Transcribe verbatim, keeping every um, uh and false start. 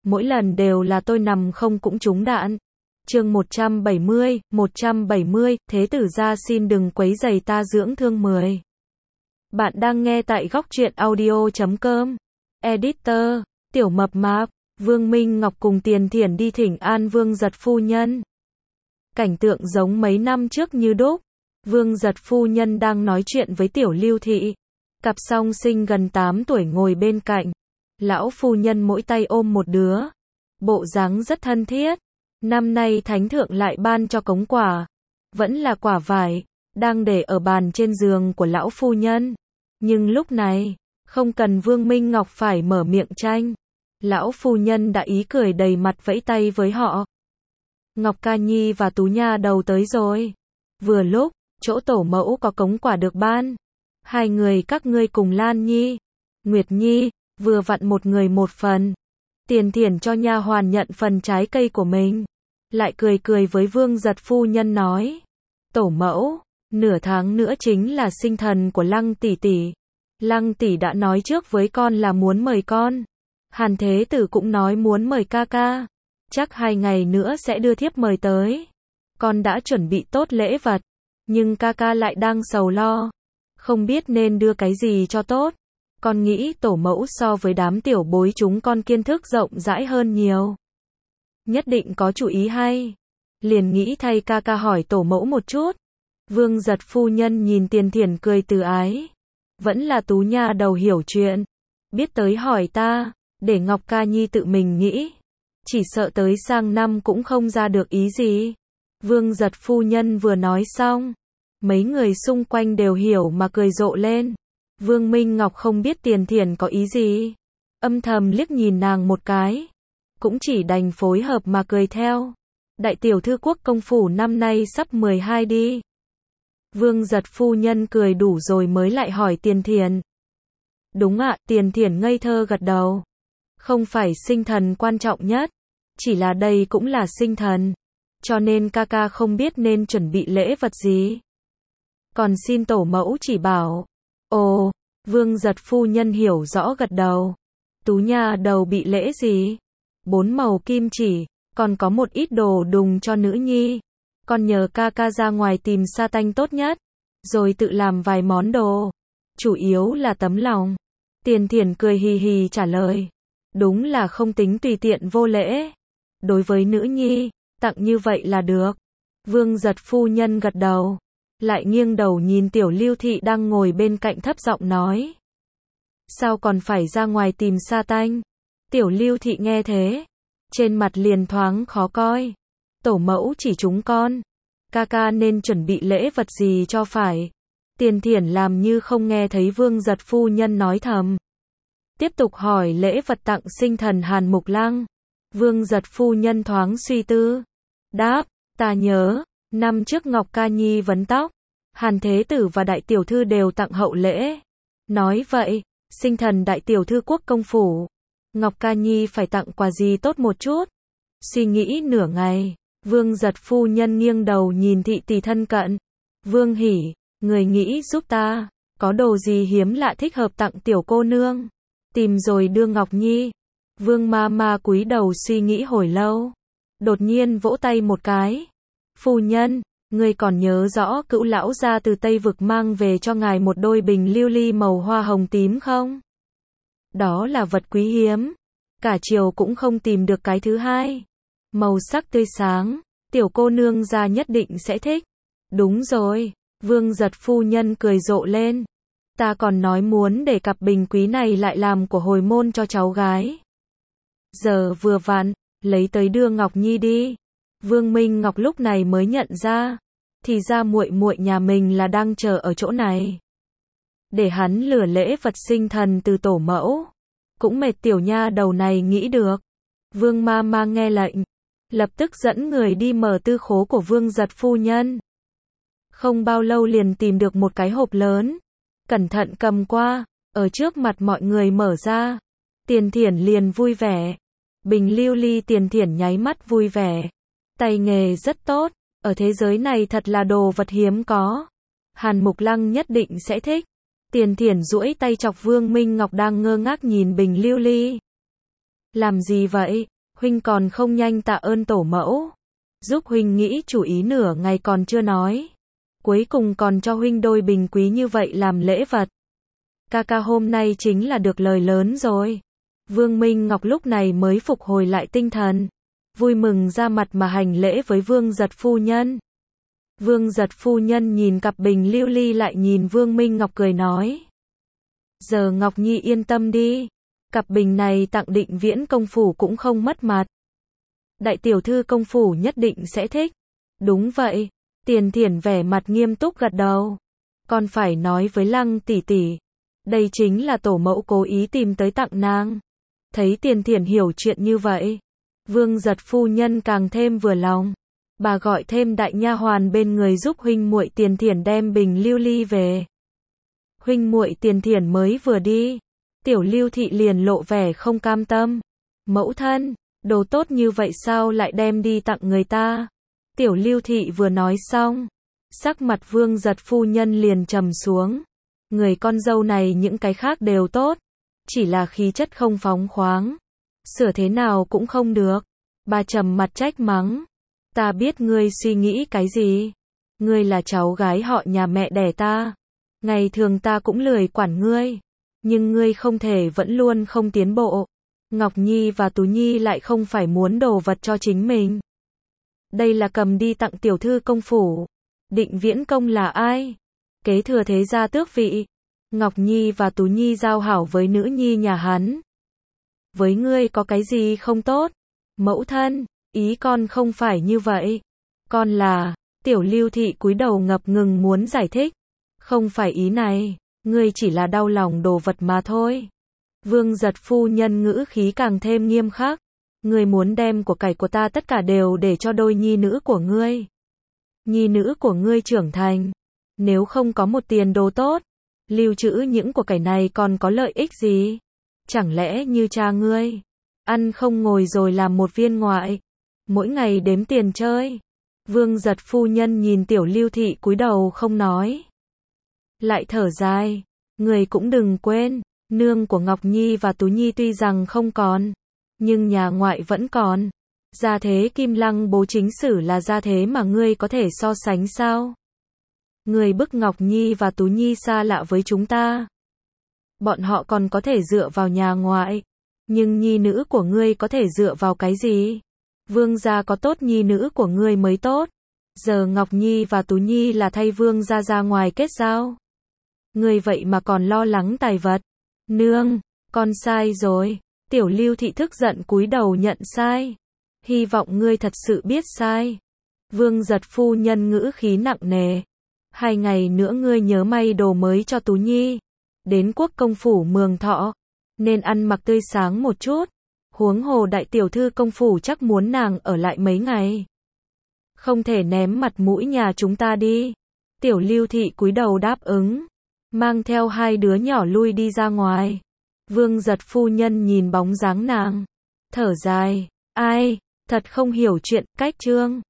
mỗi lần đều là tôi nằm không cũng trúng đạn. Chương một trăm bảy mươi, một trăm bảy mươi, Thế tử gia xin đừng quấy rầy ta dưỡng thương mười. Bạn đang nghe tại góc truyện audio chấm com. Editor, Tiểu Mập Mạp, Vương Minh Ngọc cùng Tiền Thiển đi thỉnh an Vương Giật phu nhân. Cảnh tượng giống mấy năm trước như đúc. Vương Giật phu nhân đang nói chuyện với Tiểu Lưu Thị. Cặp song sinh gần tám tuổi ngồi bên cạnh. Lão phu nhân mỗi tay ôm một đứa. Bộ dáng rất thân thiết. Năm nay thánh thượng lại ban cho cống quả. Vẫn là quả vải, đang để ở bàn trên giường của lão phu nhân. Nhưng lúc này, không cần Vương Minh Ngọc phải mở miệng tranh. Lão phu nhân đã ý cười đầy mặt vẫy tay với họ. Ngọc Ca Nhi và Tú Nha Đầu tới rồi. Vừa lúc, chỗ tổ mẫu có cống quả được ban. Hai người các ngươi cùng Lan Nhi, Nguyệt Nhi, vừa vặn một người một phần. Tiền Thiển cho nha hoàn nhận phần trái cây của mình. Lại cười cười với Vương Giật phu nhân nói. Tổ mẫu, nửa tháng nữa chính là sinh thần của Lăng tỷ tỷ. Lăng tỷ đã nói trước với con là muốn mời con. Hàn Thế Tử cũng nói muốn mời ca ca. Chắc hai ngày nữa sẽ đưa thiếp mời tới. Con đã chuẩn bị tốt lễ vật. Nhưng ca ca lại đang sầu lo. Không biết nên đưa cái gì cho tốt. Con nghĩ tổ mẫu so với đám tiểu bối chúng con kiến thức rộng rãi hơn nhiều. Nhất định có chủ ý hay. Liền nghĩ thay ca ca hỏi tổ mẫu một chút. Vương Giật phu nhân nhìn Tiền Thiển cười từ ái. Vẫn là Tú Nha Đầu hiểu chuyện. Biết tới hỏi ta, để Ngọc Ca Nhi tự mình nghĩ. Chỉ sợ tới sang năm cũng không ra được ý gì. Vương Giật phu nhân vừa nói xong. Mấy người xung quanh đều hiểu mà cười rộ lên. Vương Minh Ngọc không biết Tiền Thiển có ý gì. Âm thầm liếc nhìn nàng một cái. Cũng chỉ đành phối hợp mà cười theo. Đại tiểu thư quốc công phủ năm nay sắp mười hai đi. Vương Giật phu nhân cười đủ rồi mới lại hỏi Tiền Thiển. Đúng ạ, Tiền Thiển ngây thơ gật đầu. Không phải sinh thần quan trọng nhất. Chỉ là đây cũng là sinh thần. Cho nên ca ca không biết nên chuẩn bị lễ vật gì. Còn xin tổ mẫu chỉ bảo. Ồ, Vương Giật phu nhân hiểu rõ gật đầu. Tú Nha Đầu bị lễ gì? Bốn màu kim chỉ, còn có một ít đồ đùng cho nữ nhi. Con nhờ ca ca ra ngoài tìm sa tanh tốt nhất, rồi tự làm vài món đồ. Chủ yếu là tấm lòng. Tiền Thiển cười hì hì trả lời. Đúng là không tính tùy tiện vô lễ. Đối với nữ nhi, tặng như vậy là được. Vương Giật phu nhân gật đầu. Lại nghiêng đầu nhìn Tiểu Lưu Thị đang ngồi bên cạnh thấp giọng nói. Sao còn phải ra ngoài tìm sa tanh? Tiểu Lưu Thị nghe thế. Trên mặt liền thoáng khó coi. Tổ mẫu chỉ chúng con. Ca ca nên chuẩn bị lễ vật gì cho phải. Tiền Thiển làm như không nghe thấy Vương Giật phu nhân nói thầm. Tiếp tục hỏi lễ vật tặng sinh thần Hàn Mục Lăng. Vương Giật phu nhân thoáng suy tư. Đáp, ta nhớ, năm trước Ngọc Ca Nhi vấn tóc. Hàn Thế Tử và Đại Tiểu Thư đều tặng hậu lễ. Nói vậy, sinh thần Đại Tiểu Thư quốc công phủ. Ngọc Ca Nhi phải tặng quà gì tốt một chút. Suy nghĩ nửa ngày, Vương Giật phu nhân nghiêng đầu nhìn thị tỷ thân cận. Vương Hỉ, người nghĩ giúp ta, có đồ gì hiếm lạ thích hợp tặng tiểu cô nương. Tìm rồi đưa Ngọc Nhi. Vương ma ma cúi đầu suy nghĩ hồi lâu. Đột nhiên vỗ tay một cái. Phu nhân, người còn nhớ rõ Cữu lão gia từ Tây Vực mang về cho ngài một đôi bình lưu ly màu hoa hồng tím không? Đó là vật quý hiếm. Cả triều cũng không tìm được cái thứ hai. Màu sắc tươi sáng, tiểu cô nương gia nhất định sẽ thích. Đúng rồi, Vương Giật phu nhân cười rộ lên. Ta còn nói muốn để cặp bình quý này lại làm của hồi môn cho cháu gái. Giờ vừa vặn, lấy tới đưa Ngọc Nhi đi. Vương Minh Ngọc lúc này mới nhận ra, thì ra muội muội nhà mình là đang chờ ở chỗ này. Để hắn lừa lễ vật sinh thần từ tổ mẫu. Cũng mệt tiểu nha đầu này nghĩ được. Vương ma ma nghe lệnh, lập tức dẫn người đi mở tư khố của Vương Giật phu nhân. Không bao lâu liền tìm được một cái hộp lớn. Cẩn thận cầm qua, ở trước mặt mọi người mở ra. Tiền Thiển liền vui vẻ. Bình lưu ly Tiền Thiển nháy mắt vui vẻ. Tay nghề rất tốt, ở thế giới này thật là đồ vật hiếm có. Hàn Mục Lăng nhất định sẽ thích. Tiền Thiển duỗi tay chọc Vương Minh Ngọc đang ngơ ngác nhìn bình lưu ly. Làm gì vậy? Huynh còn không nhanh tạ ơn tổ mẫu. Giúp huynh nghĩ chủ ý nửa ngày còn chưa nói. Cuối cùng còn cho huynh đôi bình quý như vậy làm lễ vật. Ca ca hôm nay chính là được lời lớn rồi. Vương Minh Ngọc lúc này mới phục hồi lại tinh thần. Vui mừng ra mặt mà hành lễ với Vương Giật phu nhân. Vương Giật phu nhân nhìn cặp bình lưu ly lại nhìn Vương Minh Ngọc cười nói. Giờ Ngọc Nhi yên tâm đi. Cặp bình này tặng Định Viễn công phủ cũng không mất mặt. Đại tiểu thư công phủ nhất định sẽ thích. Đúng vậy. Tiền Thiển vẻ mặt nghiêm túc gật đầu. Con phải nói với Lăng tỷ tỷ. Đây chính là tổ mẫu cố ý tìm tới tặng nàng. Thấy Tiền Thiển hiểu chuyện như vậy. Vương Giật phu nhân càng thêm vừa lòng. Bà gọi thêm đại nha hoàn bên người giúp huynh muội Tiền Thiển đem bình lưu ly về. Huynh muội Tiền Thiển mới vừa đi. Tiểu Lưu Thị liền lộ vẻ không cam tâm. Mẫu thân, đồ tốt như vậy sao lại đem đi tặng người ta? Tiểu Lưu Thị vừa nói xong. Sắc mặt Vương Giật phu nhân liền trầm xuống. Người con dâu này những cái khác đều tốt. Chỉ là khí chất không phóng khoáng. Sửa thế nào cũng không được. Bà trầm mặt trách mắng. Ta biết ngươi suy nghĩ cái gì. Ngươi là cháu gái họ nhà mẹ đẻ ta. Ngày thường ta cũng lười quản ngươi. Nhưng ngươi không thể vẫn luôn không tiến bộ. Ngọc Nhi và Tú Nhi lại không phải muốn đồ vật cho chính mình. Đây là cầm đi tặng tiểu thư công phủ. Định Viễn công là ai? Kế thừa thế gia tước vị. Ngọc Nhi và Tú Nhi giao hảo với nữ nhi nhà hắn. Với ngươi có cái gì không tốt? Mẫu thân, ý con không phải như vậy. Con là, Tiểu Lưu Thị cúi đầu ngập ngừng muốn giải thích. Không phải ý này, ngươi chỉ là đau lòng đồ vật mà thôi. Vương Giật phu nhân ngữ khí càng thêm nghiêm khắc. Ngươi muốn đem của cải của ta tất cả đều để cho đôi nhi nữ của ngươi. Nhi nữ của ngươi trưởng thành. Nếu không có một tiền đồ tốt, lưu trữ những của cải này còn có lợi ích gì? Chẳng lẽ như cha ngươi, ăn không ngồi rồi làm một viên ngoại, mỗi ngày đếm tiền chơi? Vương Giật phu nhân nhìn Tiểu Lưu Thị cúi đầu không nói. Lại thở dài, người cũng đừng quên, nương của Ngọc Nhi và Tú Nhi tuy rằng không còn, nhưng nhà ngoại vẫn còn. Gia thế Kim Lăng bố chính sử là gia thế mà ngươi có thể so sánh sao? Ngươi bức Ngọc Nhi và Tú Nhi xa lạ với chúng ta. Bọn họ còn có thể dựa vào nhà ngoại. Nhưng nhi nữ của ngươi có thể dựa vào cái gì? Vương gia có tốt nhi nữ của ngươi mới tốt. Giờ Ngọc Nhi và Tú Nhi là thay vương gia ra ngoài kết giao. Ngươi vậy mà còn lo lắng tài vật. Nương, con sai rồi. Tiểu Lưu Thị tức giận cúi đầu nhận sai. Hy vọng ngươi thật sự biết sai. Vương Giật phu nhân ngữ khí nặng nề. Hai ngày nữa ngươi nhớ may đồ mới cho Tú Nhi. Đến quốc công phủ Mường Thọ, nên ăn mặc tươi sáng một chút. Huống hồ đại tiểu thư công phủ chắc muốn nàng ở lại mấy ngày. Không thể ném mặt mũi nhà chúng ta đi. Tiểu Lưu Thị cúi đầu đáp ứng, mang theo hai đứa nhỏ lui đi ra ngoài. Vương Giật phu nhân nhìn bóng dáng nàng, thở dài, ai, thật không hiểu chuyện, cách trương.